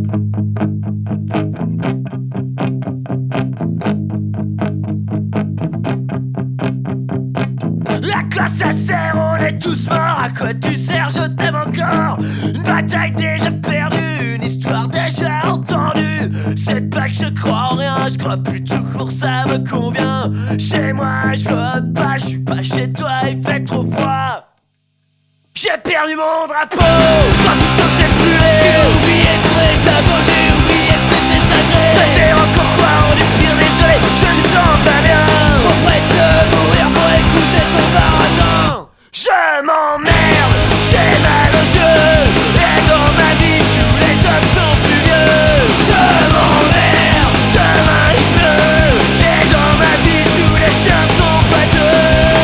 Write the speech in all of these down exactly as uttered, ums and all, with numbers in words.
À quoi ça sert? On est tous morts. À quoi tu sers? Je t'aime encore. Une bataille déjà perdue, une histoire déjà entendue. C'est pas que je crois en rien, je crois plus tout court, ça me convient. Chez moi je vote pas, je suis pas chez toi, il fait trop froid. J'ai perdu mon drapeau, je crois plutôt que c'est brûlé. J'ai oublié tous les sabots, j'ai oublié que c'était sacré. Mais encore quoi, on est pire, désolé, je me sens pas bien. Trop presse de mourir pour écouter ton baratin. Je m'emmerde, j'ai mal aux yeux. Et dans ma vie, tous les hommes sont plus vieux. Je m'emmerde, demain il pleut. Et dans ma vie, tous les chiens sont boiteux.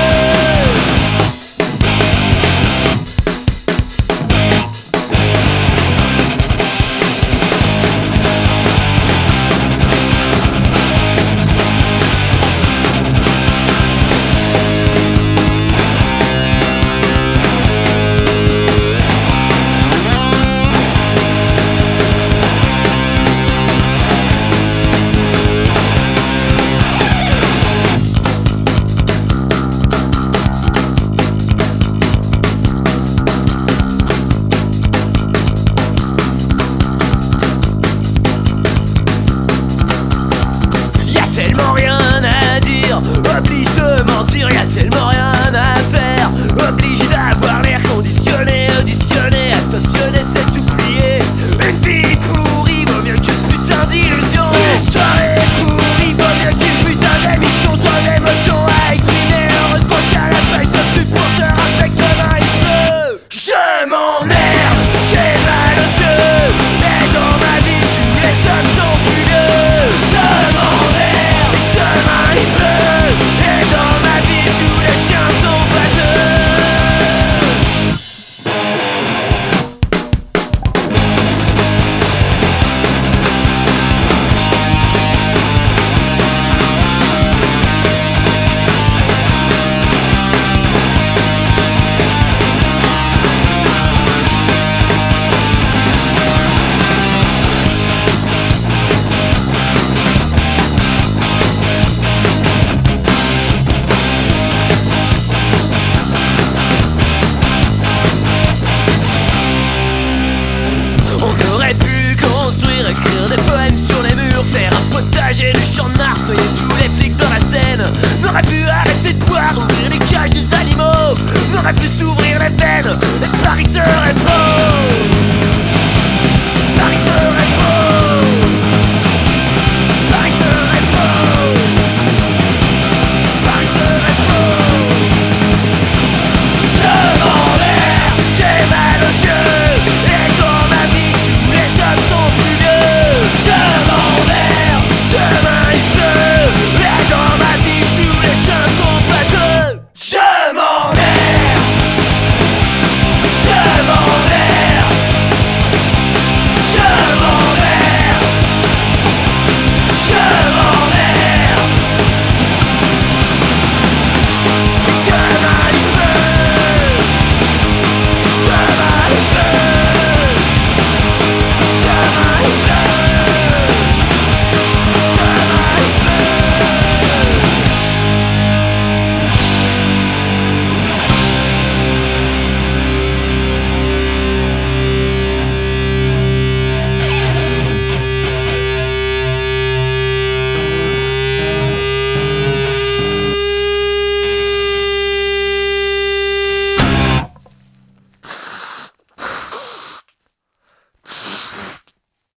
Oblige de mentir, y'a tellement rien à faire. Obligé d'avoir l'air conditionné, auditionné, attentionné, c'est oublié. Une vie pourrie vaut mieux qu'une putain d'illusion. Une soirée pourrie vaut mieux qu'une putain d'émission. Tant d'émotions à exprimer, heureusement qu'il y a la page de pub pour te rappeler que demain il pleut. Je m'emmerde, j'ai mal aux yeux. Et dans ma vie tous les hommes sont plus vieux. Je m'emmerde, demain il pleut. Et dans ma vie tous les chiens sont boiteux. Écrire des poèmes sur les murs, faire un potager du champ de Mars, noyer tous les flics dans la Seine. N'aurait pu arrêter de boire, ouvrir les cages des animaux. N'aurait pu s'ouvrir les veines, et Paris serait mort.